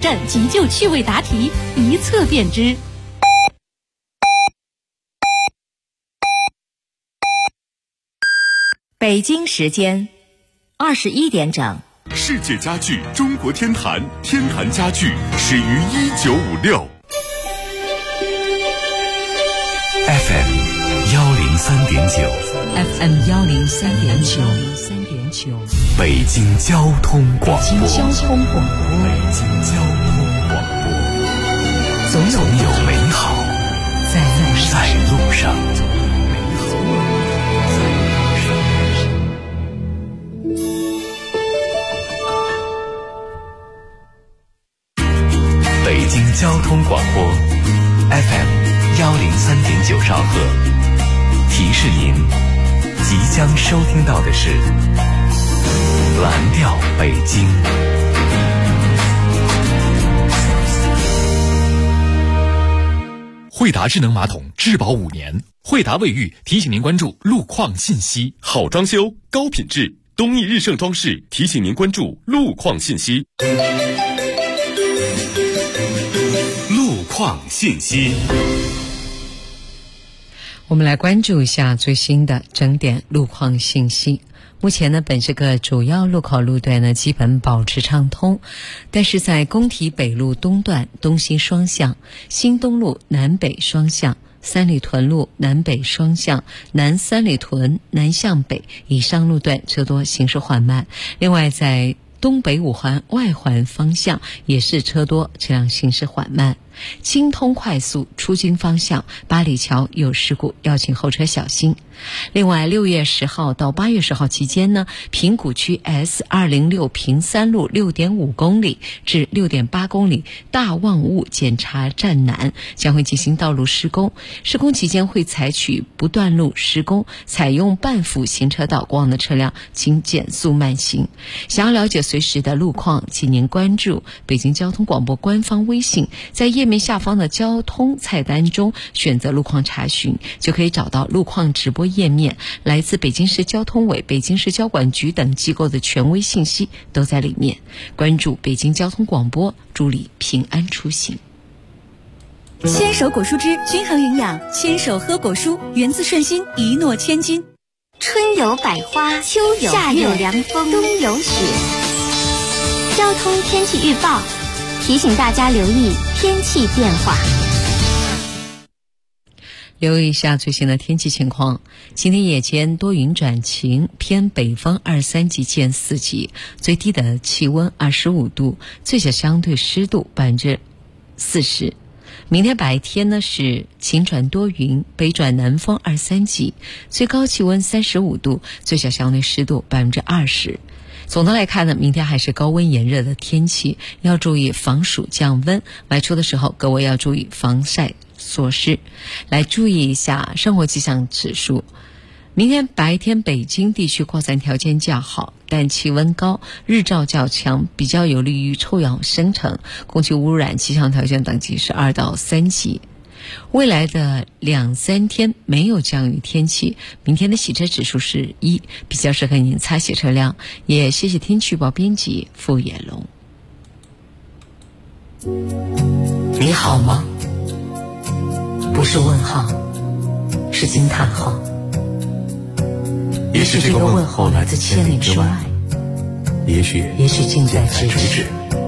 站急救趣味答题，一测便知。 北京时间21点整。 世界家具中国天坛，天坛家具始于1956。FM 103.9 FM 103.9， 北京交通广播。 北京交通广播，总有美好在路上。 北京交通广播 FM 103.9兆赫，提示您即将收听到的是蓝调北京。惠达智能马桶质保5年，惠达卫浴提醒您关注路况信息。好装修高品质，东义日盛装饰提醒您关注路况信息。路况信息， 我们来关注一下最新的整点路况信息。目前呢，本市各主要路口路段呢基本保持畅通，但是在工体北路东段东西双向、新东路南北双向、三里屯路南北双向、南三里屯南向北以上路段车多，行驶缓慢。另外在东北五环外环方向也是车多，车辆行驶缓慢。京通快速出京方向八里桥有事故，要请后车小心。另外6月10号到8月10号期间呢，平谷区 S206 平三路 6.5 公里至 6.8 公里大望雾检查站南将会进行道路施工，施工期间会采取不断路施工，采用半幅行车道过往的车辆请减速慢行。想要了解随时的路况，请您关注北京交通广播官方微信，在页面下方的交通菜单中选择路况查询，就可以找到路况直播页面，来自北京市交通委、北京市交管局等机构的权威信息都在里面。关注北京交通广播，助力平安出行。 牵手果蔬汁均衡营养，牵手喝果蔬，源自顺心，一诺千金。 春有百花，秋有夏有凉风，冬有雪。交通天气预报提醒大家留意天气变化。 留意一下最新的天气情况。今天夜间多云转晴，偏北风2-3级见4级，最低的气温25度，最小相对湿度40%。明天白天呢是晴转多云，北转南风2-3级，最高气温35度，最小相对湿度20%。总的来看呢，明天还是高温炎热的天气，要注意防暑降温，外出的时候各位要注意防晒措施。来注意一下生活气象指数。明天白天北京地区扩散条件较好，但气温高，日照较强，比较有利于臭氧生成，空气污染气象条件等级是2到3级。未来的2-3天没有降雨天气，明天的洗车指数是1，比较适合您擦洗车辆。也谢谢天气预报编辑傅野龙。 你好吗？不是问号，是惊叹号。 也许这个问候来自千里之外，也许近在咫尺。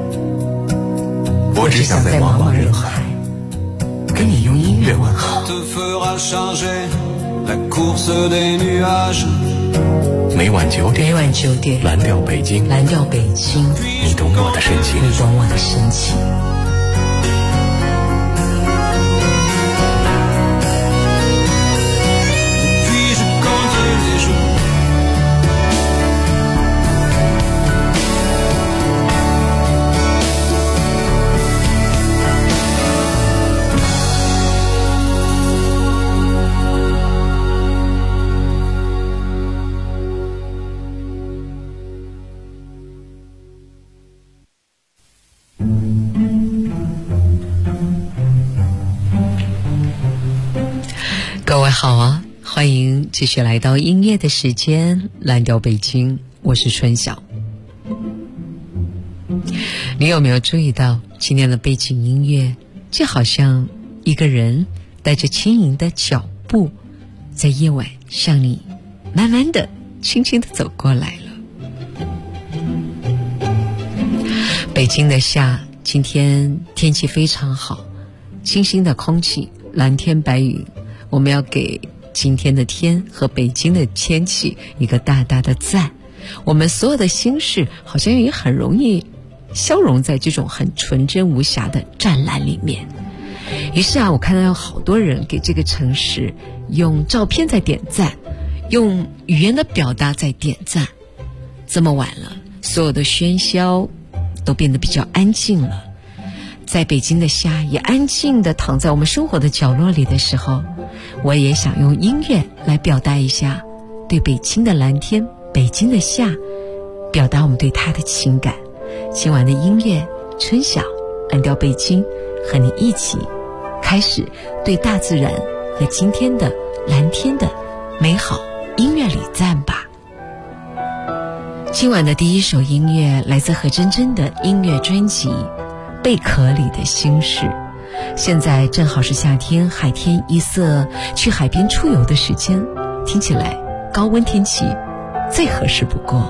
我只想在茫茫人海跟你用音乐问好。 每晚9点，蓝调北京，你懂我的深情。 各位好啊，欢迎继续来到音乐的时间，蓝调北京，我是春晓。 你有没有注意到今天的背景音乐，就好像一个人带着轻盈的脚步，在夜晚向你慢慢的轻轻的走过来了。北京的夏，今天天气非常好，清新的空气，蓝天白云。我们要给今天的天和北京的天气一个大大的赞。我们所有的心事好像也很容易消融在这种很纯真无瑕的湛蓝里面。于是我看到有好多人给这个城市用照片在点赞，用语言的表达在点赞。这么晚了，所有的喧嚣都变得比较安静了。在北京的夏也安静地躺在我们生活的角落里的时候，我也想用音乐来表达一下对北京的蓝天，北京的夏，表达我们对它的情感。今晚的音乐春晓蓝调北京，和你一起开始对大自然和今天的蓝天的美好音乐礼赞吧。今晚的第一首音乐来自何真真的音乐专辑《贝壳里的心事》。现在正好是夏天，海天一色，去海边出游的时间，听起来高温天气最合适不过。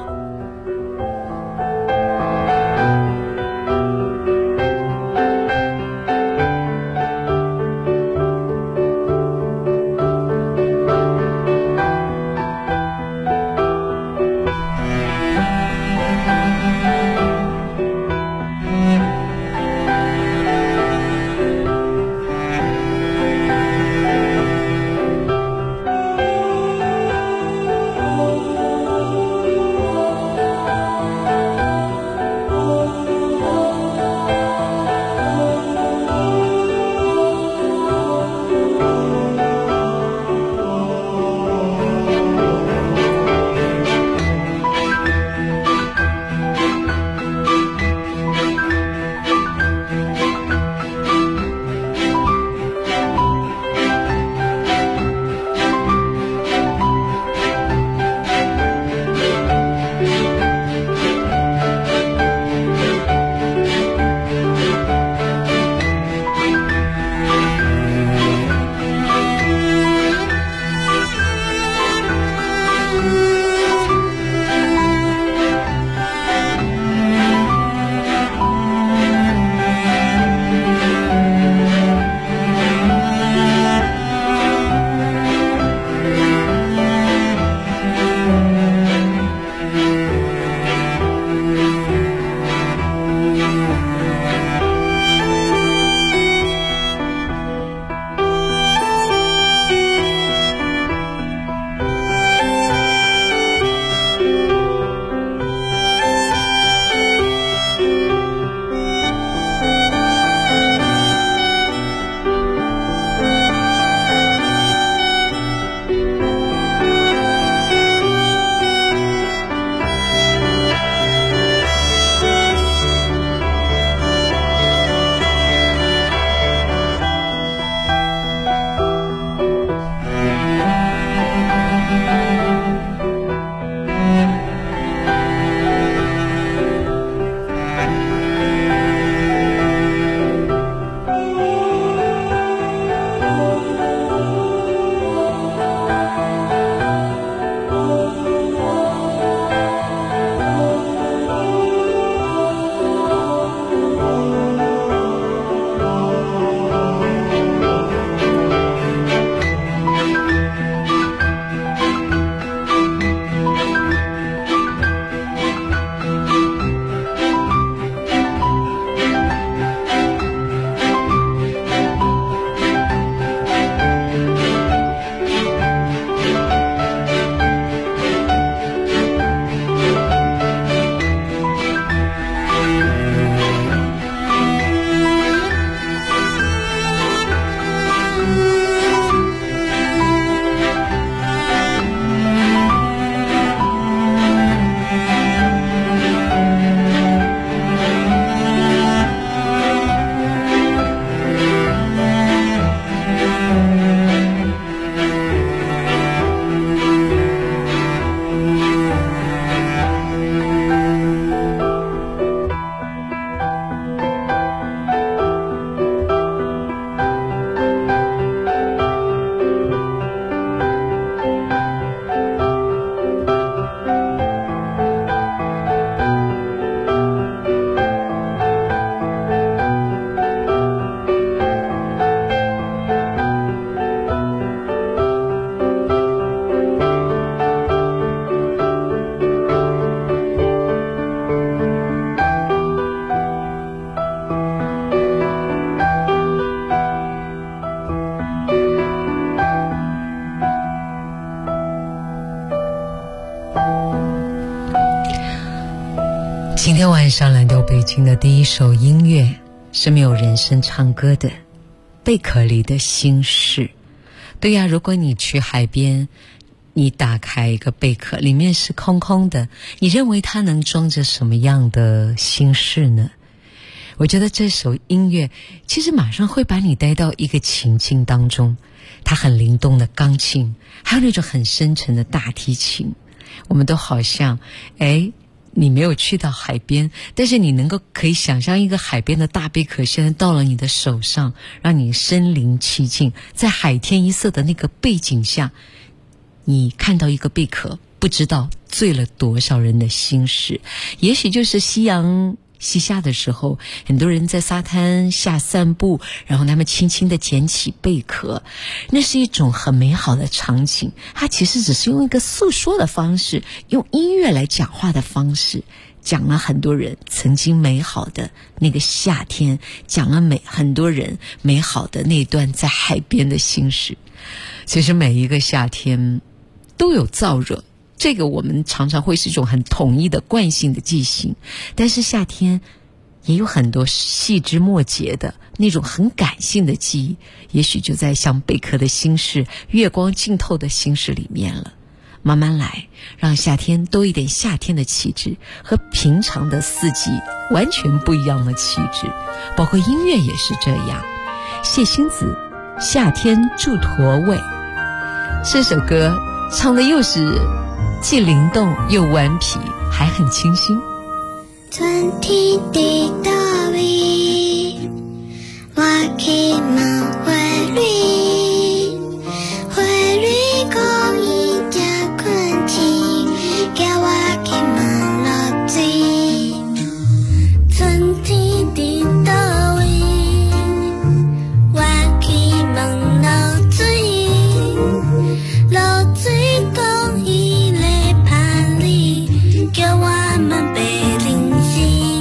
爱上蓝调北京的第一首音乐是没有人声唱歌的，贝壳里的心事。对呀，如果你去海边，你打开一个贝壳，里面是空空的，你认为它能装着什么样的心事呢？我觉得这首音乐其实马上会把你带到一个情境当中，它很灵动的钢琴，还有那种很深沉的大提琴，我们都好像你没有去到海边，但是你可以想象一个海边的大贝壳现在到了你的手上，让你身临其境，在海天一色的那个背景下，你看到一个贝壳，不知道醉了多少人的心事。也许就是夕阳西下的时候，很多人在沙滩下散步，然后他们轻轻地捡起贝壳，那是一种很美好的场景。它其实只是用一个诉说的方式，用音乐来讲话的方式，讲了很多人曾经美好的那个夏天，讲了很多人美好的那段在海边的心事。其实每一个夏天都有燥热，这个我们常常会是一种很统一的惯性的记性，但是夏天也有很多细枝末节的那种很感性的记忆，也许就在像贝壳的心事，月光浸透的心事里面了。慢慢来，让夏天多一点夏天的气质，和平常的四季完全不一样的气质，包括音乐也是这样。谢欣子《夏天住驼尾》这首歌唱的又是既灵动又顽皮，还很清新。 春天的大雨，我去问花蕊，花蕊讲伊正困起，叫我去问落水。春天的大雨，我去问落水，落水讲伊咧盼你，叫我们白灵心。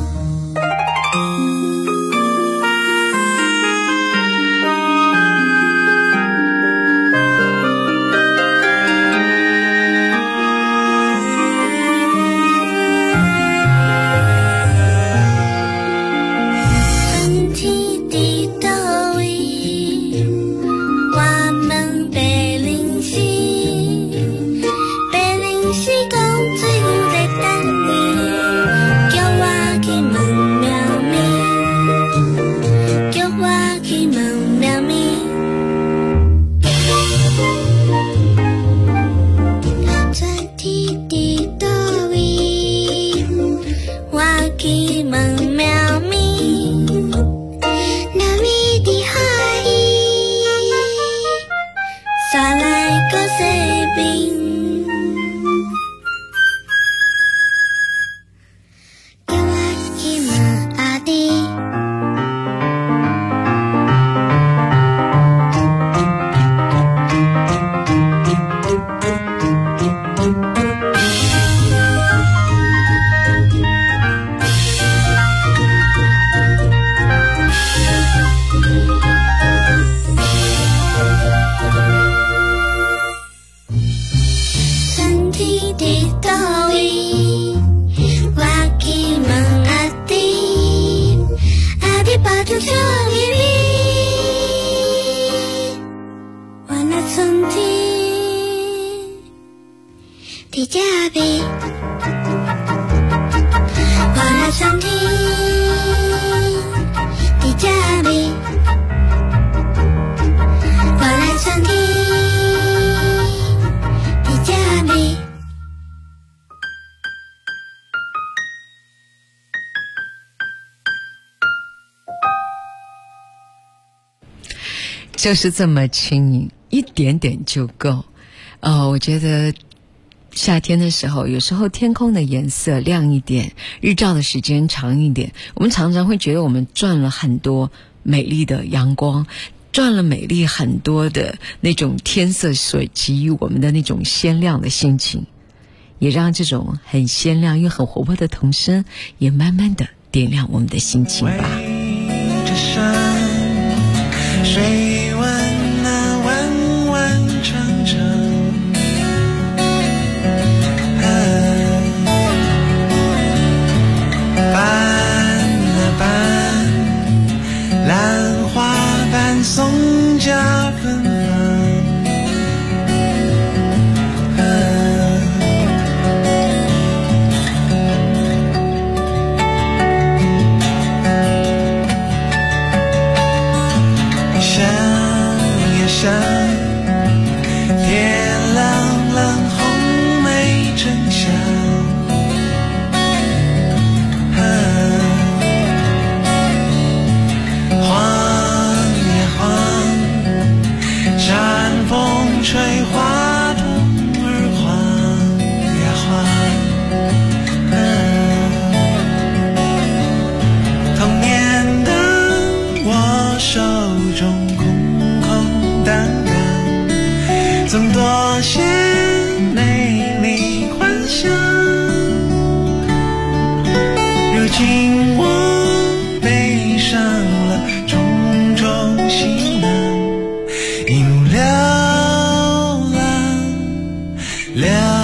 春天的大雨，我们白灵心，白灵心讲水有在等你，叫我去问苗咪，叫我去问苗咪。春天的大雨，我去问苗咪，苗咪的海，山来个西边，叫我去问阿弟。春天的大雨，我去问阿弟，阿弟把酒笑咪咪。我那春天的家边，我那春天的家边，我那春天的家边。 就是这么轻盈，一点点就够。我觉得夏天的时候，有时候天空的颜色亮一点，日照的时间长一点，我们常常会觉得我们赚了很多美丽的阳光，赚了美丽很多的那种天色所给予我们的那种鲜亮的心情，也让这种很鲜亮又很活泼的童声也慢慢的点亮我们的心情吧。 围着山，水湾那弯弯长长， 手中空空荡荡，总多些美丽幻想。如今我背上了重重行囊，一路流浪流浪。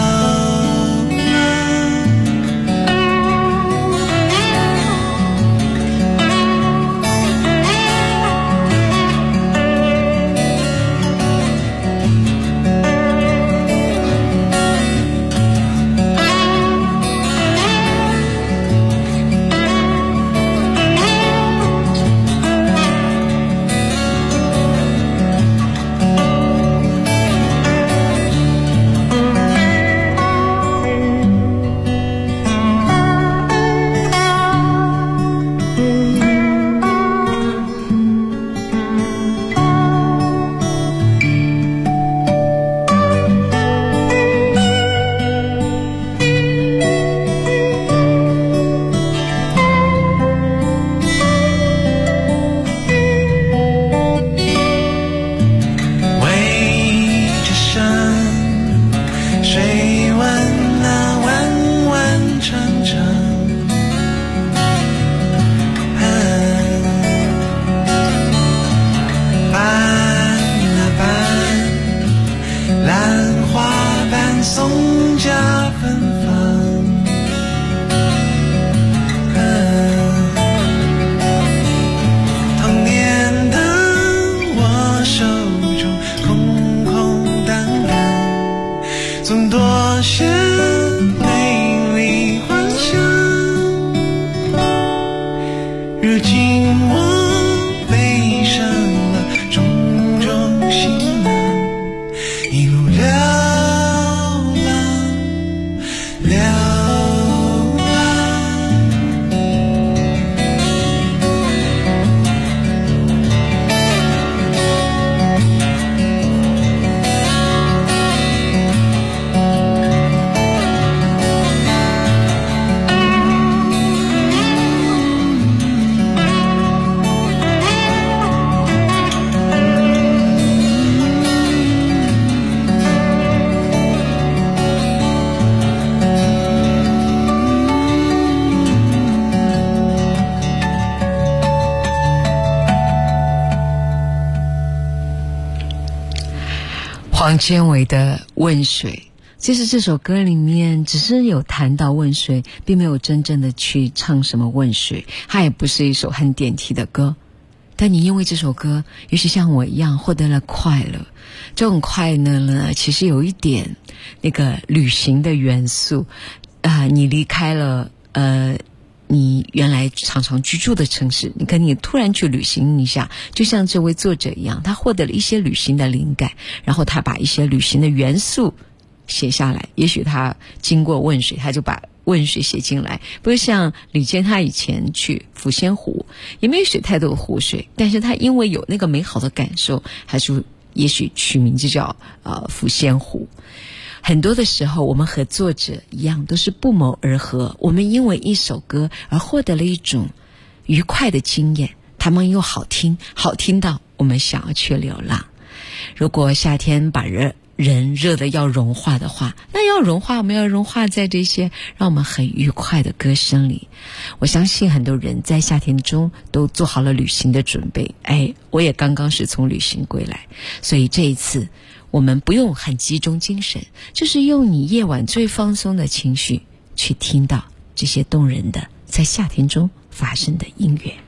黄建伟的问水，其实这首歌里面只是有谈到问水，并没有真正的去唱什么问水，它也不是一首很点题的歌。但你因为这首歌也许像我一样获得了快乐，这种快乐呢其实有一点那个旅行的元素你离开了你原来常常居住的城市，你可能突然去旅行一下，就像这位作者一样，他获得了一些旅行的灵感，然后他把一些旅行的元素写下来。也许他经过问水，他就把问水写进来。不是像李健他以前去抚仙湖，也没有水太多的湖水，但是他因为有那个美好的感受，还是也许取名字叫抚仙湖。很多的时候我们和作者一样，都是不谋而合，我们因为一首歌而获得了一种愉快的经验，他们又好听，好听到我们想要去流浪。如果夏天把人热得要融化的话，那要融化，我们要融化在这些让我们很愉快的歌声里。我相信很多人在夏天中都做好了旅行的准备，我也刚刚是从旅行归来，所以这一次我们不用很集中精神，就是用你夜晚最放松的情绪去听到这些动人的在夏天中发生的音乐。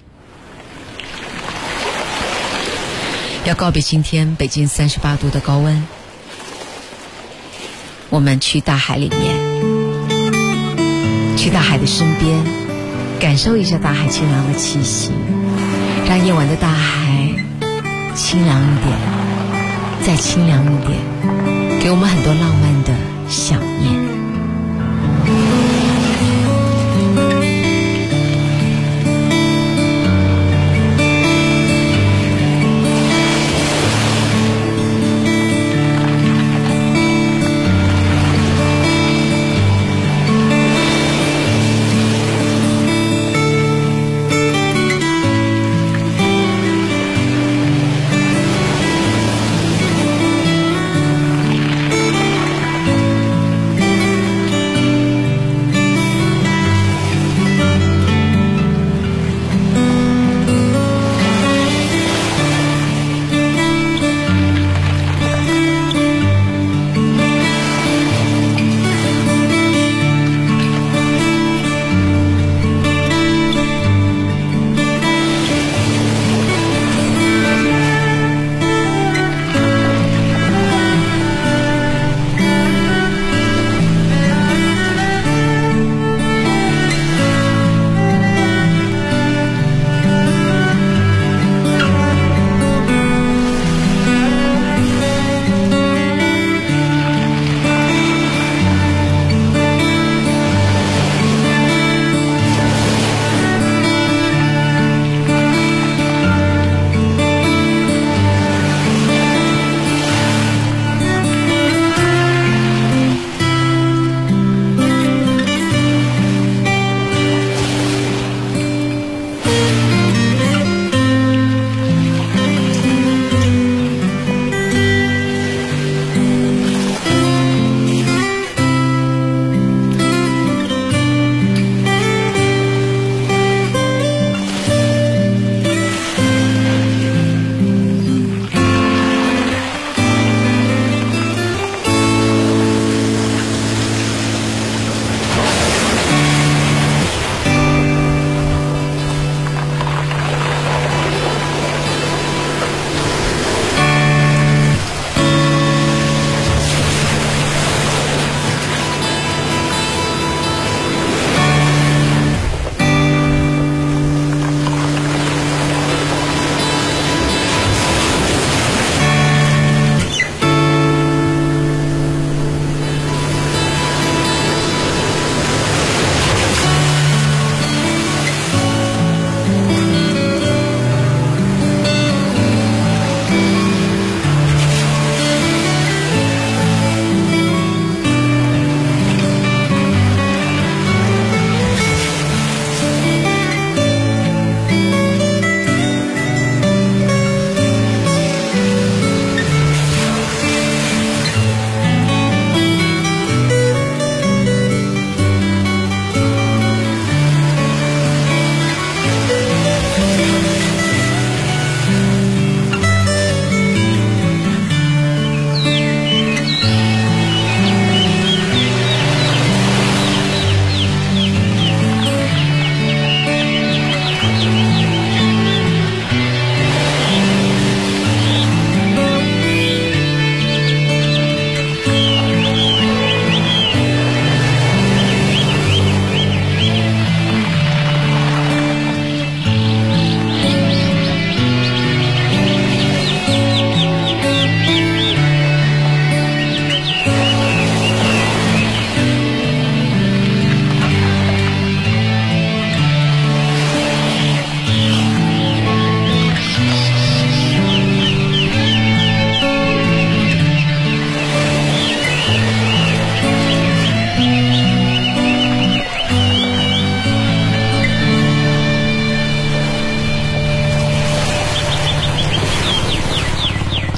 要告别今天北京38度的高温，我们去大海里面，去大海的身边，感受一下大海清凉的气息，让夜晚的大海清凉一点，再清凉一点，给我们很多浪漫的想念。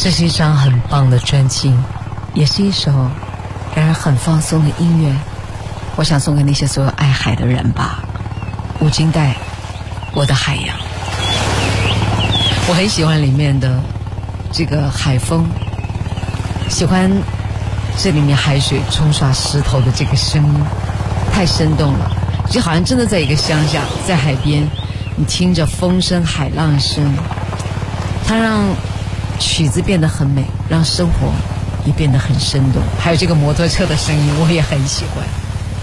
这是一张很棒的专辑，也是一首让人很放松的音乐。我想送给那些所有爱海的人吧。吴金代，我的海洋。我很喜欢里面的这个海风，喜欢这里面海水冲刷石头的这个声音，太生动了，就好像真的在一个乡下，在海边，你听着风声海浪声，它让曲子变得很美，让生活也变得很生动。还有这个摩托车的声音我也很喜欢，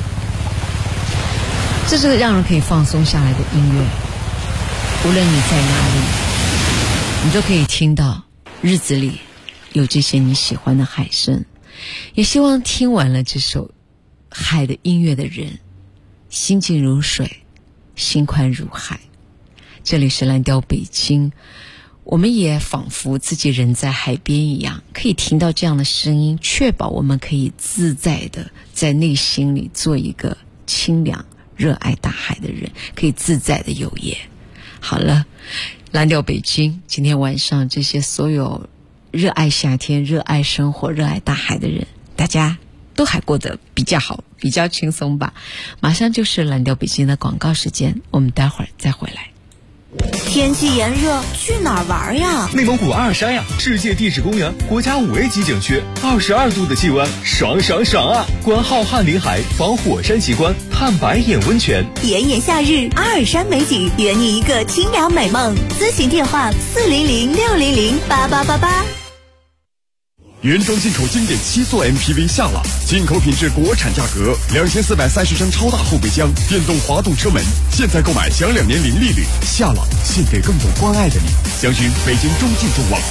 这是让人可以放松下来的音乐。无论你在哪里，你都可以听到日子里有这些你喜欢的海声。也希望听完了这首海的音乐的人，心静如水，心宽如海。这里是蓝调北京，我们也仿佛自己人在海边一样，可以听到这样的声音，确保我们可以自在的在内心里做一个清凉热爱大海的人，可以自在的游曳。好了，蓝调北京，今天晚上这些所有热爱夏天、热爱生活、热爱大海的人，大家都还过得比较好，比较轻松吧。马上就是蓝调北京的广告时间，我们待会儿再回来。 天气炎热，去哪儿玩呀？ 内蒙古阿尔山呀，世界地质公园，国家5A 级景区，22度的气温，爽爽爽啊！观浩瀚林海，访火山奇观，探白眼温泉。 炎炎夏日，阿尔山美景，圆你一个清凉美梦。咨询电话400-600-8888。 原装进口经典7座 MPV 夏朗，进口品质国产价格，2430升超大后备箱，电动滑动车门，现在购买享2年零利率。夏朗，献给更懂关爱的你。详询北京中进中网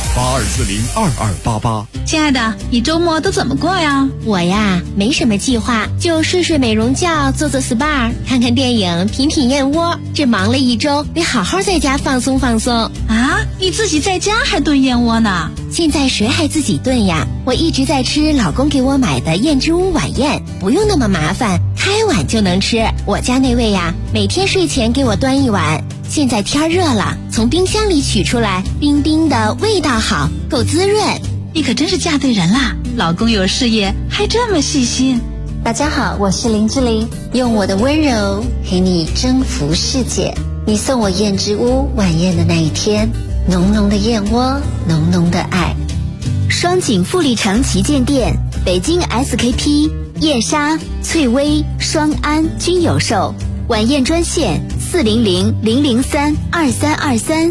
82402288。 亲爱的，你周末都怎么过呀？ 我呀，没什么计划，就睡睡美容觉，做做 SPA， 看看电影，品品燕窝。这忙了一周，得好好在家放松放松。 啊，你自己在家还炖燕窝呢？ 现在谁还自己炖呀？我一直在吃老公给我买的燕之屋晚宴，不用那么麻烦，开碗就能吃。我家那位呀，每天睡前给我端一碗。现在天热了，从冰箱里取出来，冰冰的，味道好，够滋润。 你可真是嫁对人啦，老公有事业，还这么细心。 大家好，我是林志玲，用我的温柔陪你征服世界。你送我燕之屋晚宴的那一天，浓浓的燕窝，浓浓的爱。 双井富力城旗舰店、北京 SKP、燕莎、翠微、双安均有售。晚宴专线400-003-2323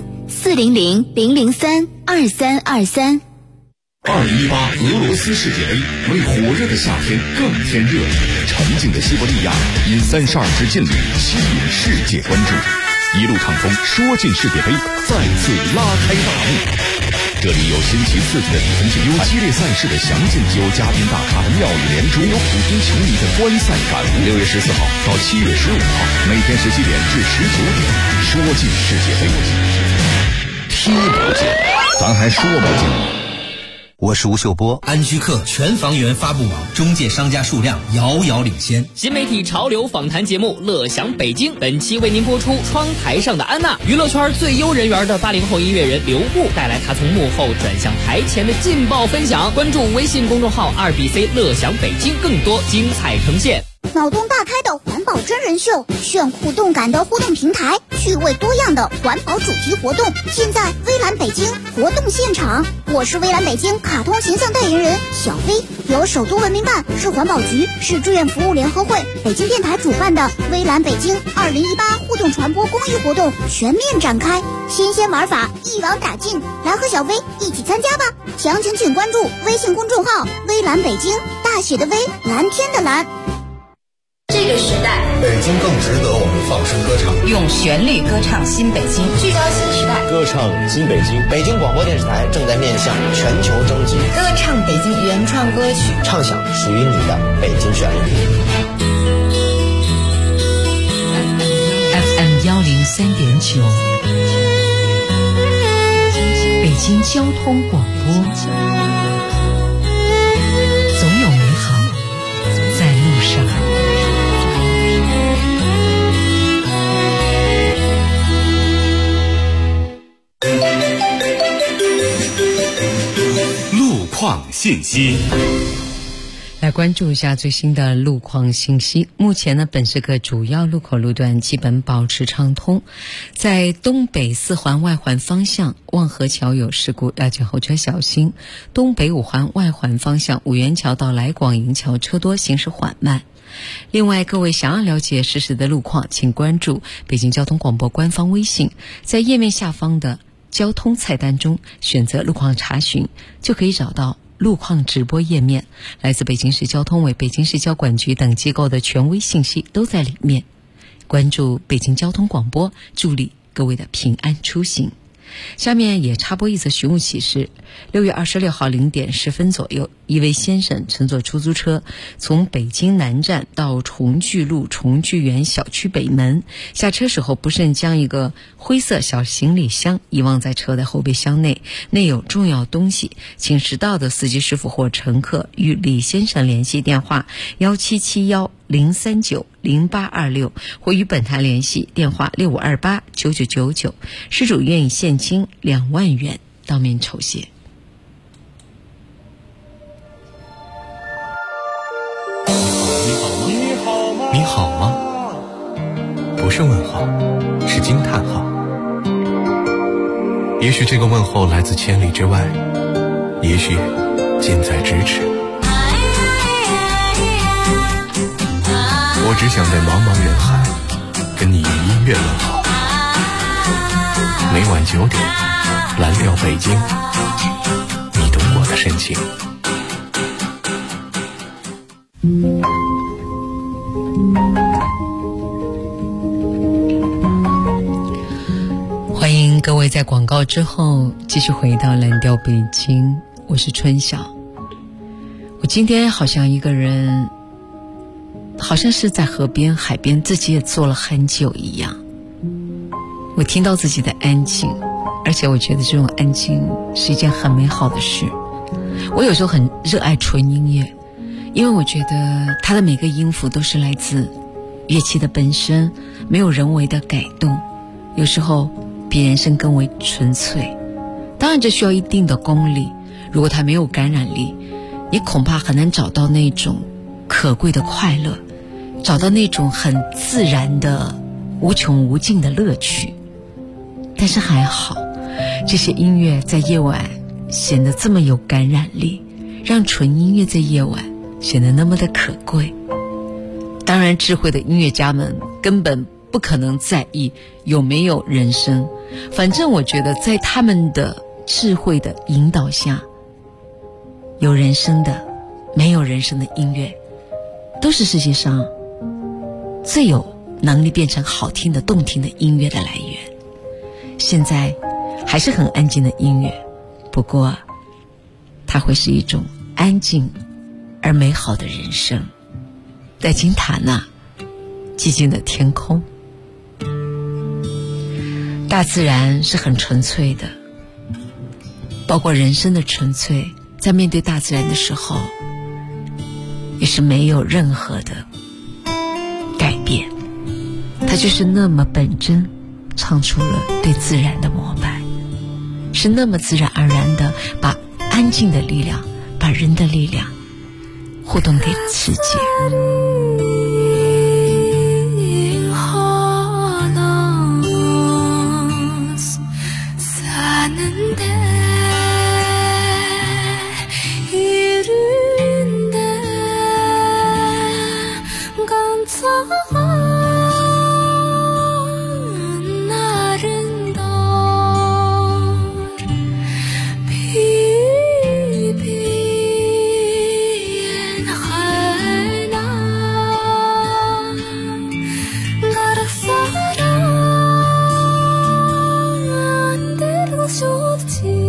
400-003-2323。 2018俄罗斯世界杯为火热的夏天更添热力，沉静的西伯利亚因32支劲旅吸引世界关注，一路畅通，说进世界杯再次拉开大幕。这里有新奇刺激的比分竞赛，有激烈赛事的详尽，有嘉宾大咖的妙语连珠，有普京球迷的观赛感悟。6月14号到7月15号，每天17点至19点，说进世界杯，踢不进，咱还说不进。 我是吴秀波。 安居客全房源发布网中介商家数量遥遥领先。 新媒体潮流访谈节目《乐享北京》本期为您播出窗台上的安娜，娱乐圈最优人缘的80后音乐人刘步带来他从幕后转向台前的劲爆分享。关注微信公众号2BC 乐享北京，更多精彩呈现。 脑洞大开的环保真人秀，炫酷动感的互动平台，趣味多样的环保主题活动，现在微蓝北京活动现场。我是微蓝北京卡通形象代言人小飞，由首都文明办、市环保局、市志愿服务联合会、北京电台主办的微蓝北京2018互动传播公益活动全面展开，新鲜玩法一网打尽，来和小飞一起参加吧！详情请关注微信公众号微蓝北京，大写的微，蓝天的蓝。 这个时代， 北京更值得我们放声歌唱， 用旋律歌唱新北京，聚焦新时代， 歌唱新北京。 北京广播电视台正在面向全球征集， 歌唱北京原创歌曲， 唱响属于你的北京旋律。 FM 103.9，北京交通广播，总有美好在路上。 况信息。 来关注一下最新的路况信息。目前呢，本市各主要路口路段基本保持畅通。在东北四环外环方向，望河桥有事故，要请后车小心。东北五环外环方向，五元桥到来广营桥车多，行驶缓慢。另外，各位想要了解实时的路况，请关注北京交通广播官方微信，在页面下方的交通菜单中选择路况查询，就可以找到路况直播页面，来自北京市交通委、北京市交管局等机构的权威信息都在里面。关注北京交通广播，助力各位的平安出行。下面也插播一则寻物启事。6月26号0点10分左右，一位先生乘坐出租车从北京南站到重聚路重聚园小区北门，下车时候不慎将一个灰色小行李箱遗忘在车的后备箱内，内有重要东西，请识到的司机师傅或乘客与李先生联系，电话1771-039-0826，或与本台联系，电话6528-9999，失主愿意现金2万元当面酬谢。 你好吗？不是问号，是惊叹号。也许这个问候来自千里之外，也许近在咫尺。我只想在茫茫人海跟你用音乐问好。每晚9点，蓝调北京，你懂我的深情。 欢迎各位在广告之后继续回到蓝调北京，我是春晓。我今天好像一个人，好像是在河边海边，自己也坐了很久一样。我听到自己的安静，而且我觉得这种安静是一件很美好的事。我有时候很热爱纯音乐，因为我觉得它的每个音符都是来自乐器的本身，没有人为的改动，有时候比人声更为纯粹。当然这需要一定的功力，如果它没有感染力，你恐怕很难找到那种可贵的快乐，找到那种很自然的无穷无尽的乐趣。但是还好，这些音乐在夜晚显得这么有感染力，让纯音乐在夜晚显得那么的可贵。当然智慧的音乐家们根本不可能在意有没有人声，反正我觉得在他们的智慧的引导下，有人声的没有人声的音乐都是世界上最有能力变成好听的动听的音乐的来源。现在还是很安静的音乐，不过它会是一种安静而美好的人生。在金塔那寂静的天空，大自然是很纯粹的，包括人生的纯粹，在面对大自然的时候也是没有任何的改变，它就是那么本真，唱出了对自然的膜拜，是那么自然而然的把安静的力量，把人的力量互动给世界。 说不清。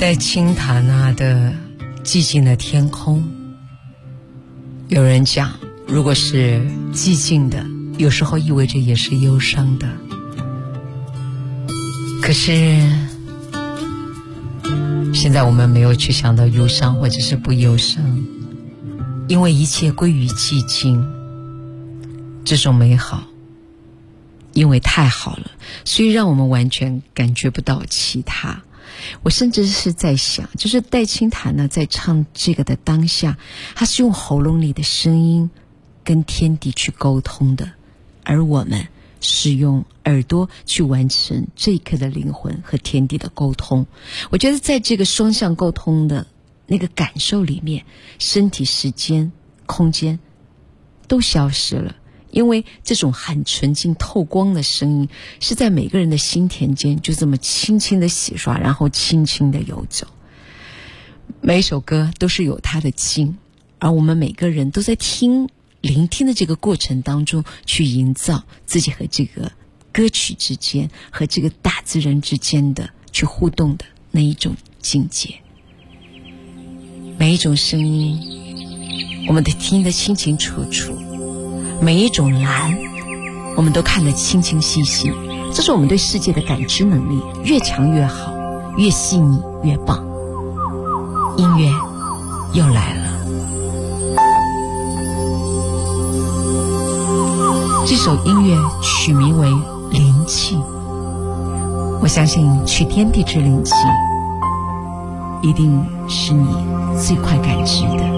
在清潭啊的寂静的天空，有人讲，如果是寂静的，有时候意味着也是忧伤的。可是现在我们没有去想到忧伤或者是不忧伤，因为一切归于寂静。这种美好因为太好了，所以让我们完全感觉不到其他。我甚至是在想，就是戴清潭呢在唱这个的当下，他是用喉咙里的声音跟天地去沟通的，而我们是用耳朵去完成这一刻的灵魂和天地的沟通。我觉得在这个双向沟通的那个感受里面，身体、时间、空间都消失了，因为这种很纯净透光的声音是在每个人的心田间就这么轻轻的洗刷，然后轻轻的游走。每一首歌都是有它的静，而我们每个人都在聆听的这个过程当中去营造自己和这个歌曲之间和这个大自然之间的去互动的那一种境界。每一种声音我们都听得清清楚楚，每一种蓝我们都看得清清细细，这是我们对世界的感知能力，越强越好，越细腻越棒。音乐又来了，这首音乐取名为灵气，我相信取天地之灵气一定是你最快感知的。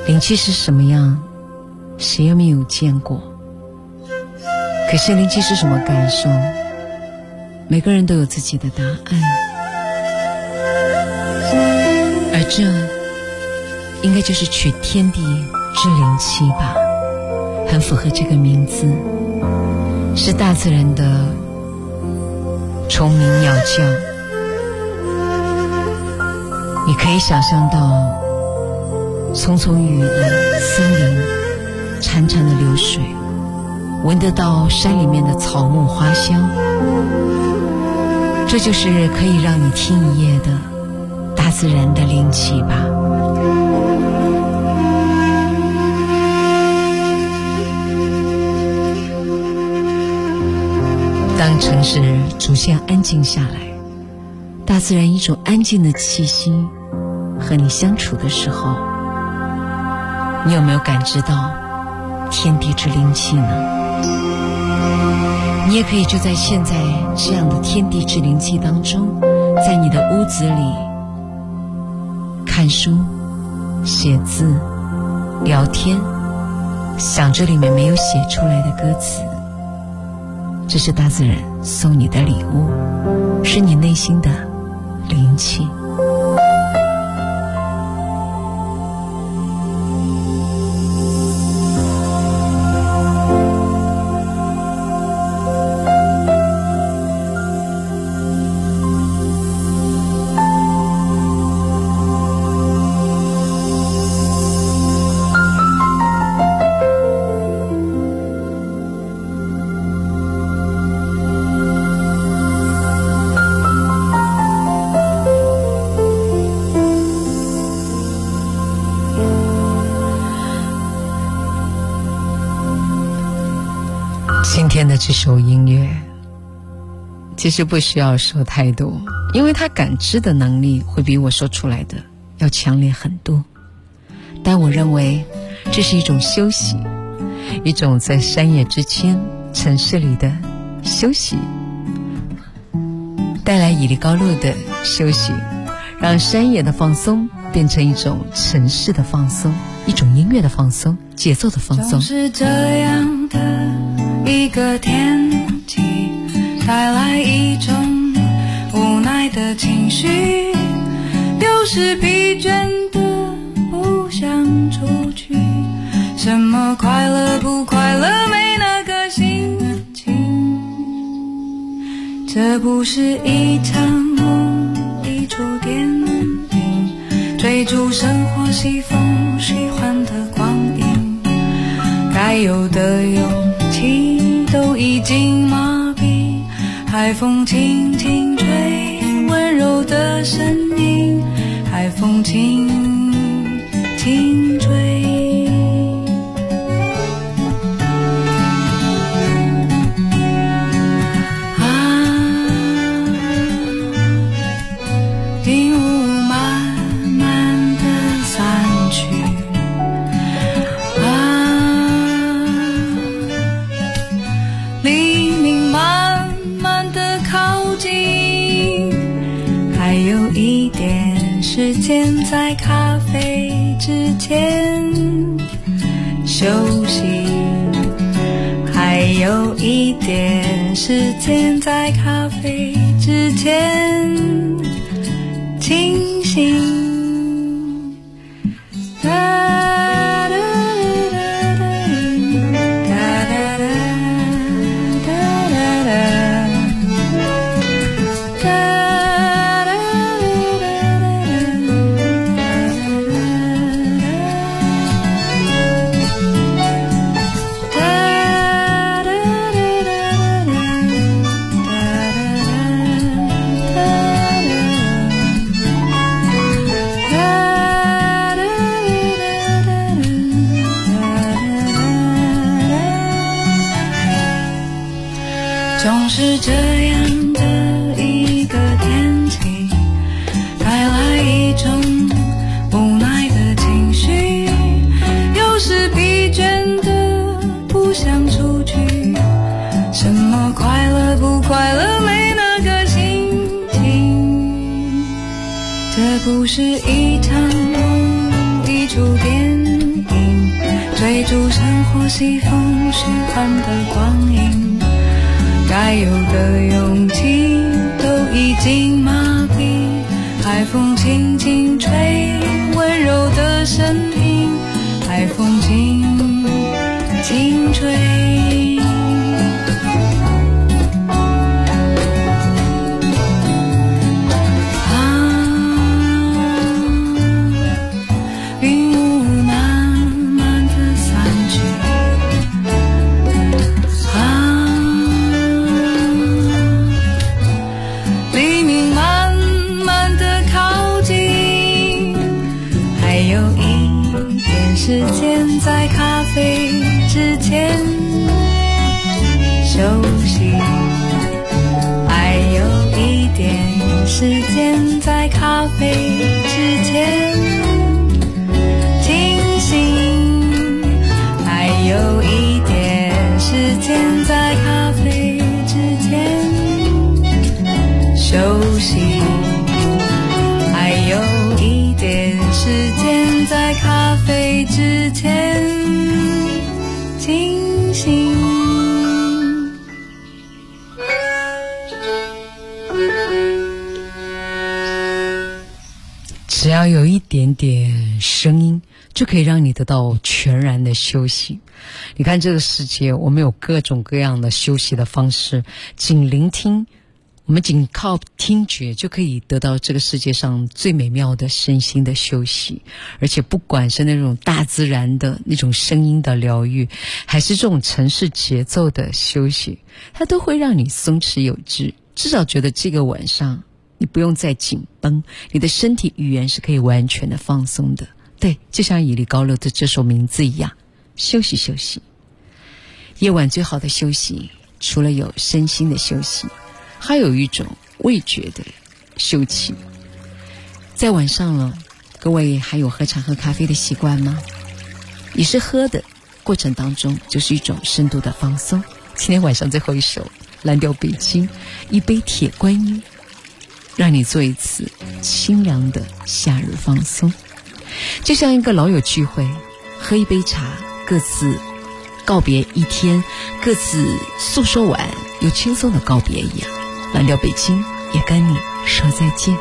灵气是什么样，谁也没有见过。可是灵气是什么感受，每个人都有自己的答案。而这应该就是取天地之灵气吧，很符合这个名字，是大自然的虫鸣鸟叫。你可以想象到葱葱郁郁的森林，潺潺的流水，闻得到山里面的草木花香，这就是可以让你听一夜的大自然的灵气吧。当城市逐渐安静下来，大自然一种安静的气息和你相处的时候，你有没有感知到天地之灵气呢？你也可以就在现在这样的天地之灵气当中，在你的屋子里看书、写字、聊天，想着里面没有写出来的歌词。这是大自然送你的礼物，是你内心的灵气。今天的这首音乐其实不需要说太多，因为它感知的能力会比我说出来的要强烈很多。但我认为这是一种休息，一种在山野之间城市里的休息，带来屹立高路的休息，让山野的放松变成一种城市的放松，一种音乐的放松，节奏的放松。 是这样的一个天气，带来一种无奈的情绪，有时疲倦的不想出去，什么快乐不快乐没那个心情，这不是一场梦，一出电影，追逐生活西风喜欢的光阴，该有的勇气都已经麻痹，海风轻轻吹，温柔的声音，海风轻轻吹。云雾慢慢地散去，黎明慢慢地靠近，还有一点时间在咖啡之间休息，还有一点时间在咖啡之间清醒。总是这样的一个天气，带来一种无奈的情绪，有时疲倦的不想出去，什么快乐不快乐没那个心情，这不是一场梦，一出电追逐生活西风循环的光阴，该有的勇气都已经麻痹。海风轻轻吹，温柔的声音，海风轻轻吹。时间在咖啡之前休息，还有一点时间在咖啡之前清醒，还有一点时间在咖啡之前休息，还有一点时间在咖啡之前清醒。 只要有一点点声音，就可以让你得到全然的休息。你看这个世界，我们有各种各样的休息的方式，仅聆听，我们仅靠听觉就可以得到这个世界上最美妙的身心的休息。而且不管是那种大自然的那种声音的疗愈，还是这种城市节奏的休息，它都会让你松弛有致，至少觉得这个晚上你不用再紧绷，你的身体语言是可以完全的放松的。对，就像以利高乐的这首名字一样，休息休息。夜晚最好的休息，除了有身心的休息，还有一种味觉的休憩。在晚上了，各位还有喝茶喝咖啡的习惯吗？也是喝的过程当中就是一种深度的放松。今天晚上最后一首蓝调北京，一杯铁观音，让你做一次清凉的夏日放松。就像一个老友聚会，喝一杯茶，各自告别一天，各自诉说完又轻松的告别一样。蓝调北京也跟你说再见。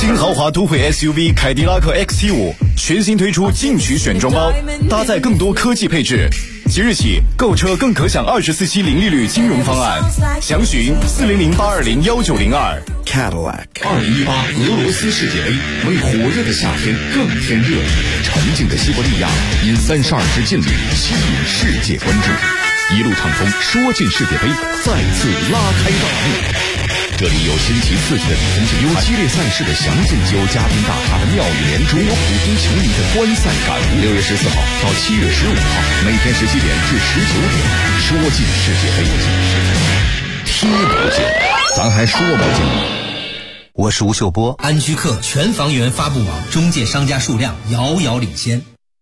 新豪华都会 SUV 凯迪拉克 XT5 全新推出进取选装包，搭载更多科技配置。即日起购车更可享24期零利率金融方案，详询400-820-1902。 Cadillac。2018俄罗斯世界杯为火热的夏天更添热，沉静的西伯利亚因32支劲旅吸引世界关注。一路畅通，说进世界杯再次拉开大幕。这里有新奇刺激的比分竞，有激烈赛事的详尽，有嘉宾大咖的妙语连珠，有普通球迷的观赛感悟。6月14号到7月15号，每天17点至19点，说进世界杯，踢不进，咱还说不进。 我是吴秀波。 安居客全房源发布网中介商家数量遥遥领先。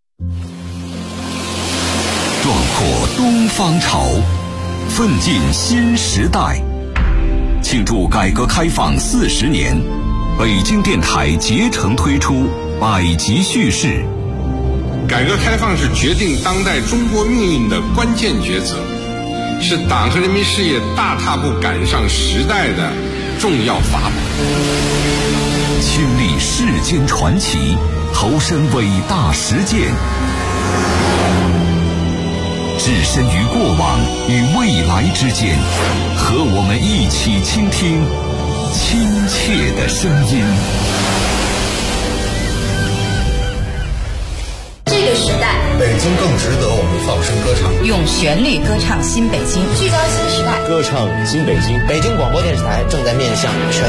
壮阔东方潮，奋进新时代。庆祝改革开放40年，北京电台竭诚推出百集叙事。 改革开放是决定当代中国命运的关键抉择，是党和人民事业大踏步赶上时代的重要法宝。 亲历世间传奇，投身伟大实践，置身于过往与未来之间，和我们一起倾听亲切的声音。 这个时代， 北京更值得我们放声歌唱。 用旋律歌唱新北京，聚焦新时代， 歌唱新北京。北京广播电视台正在面向全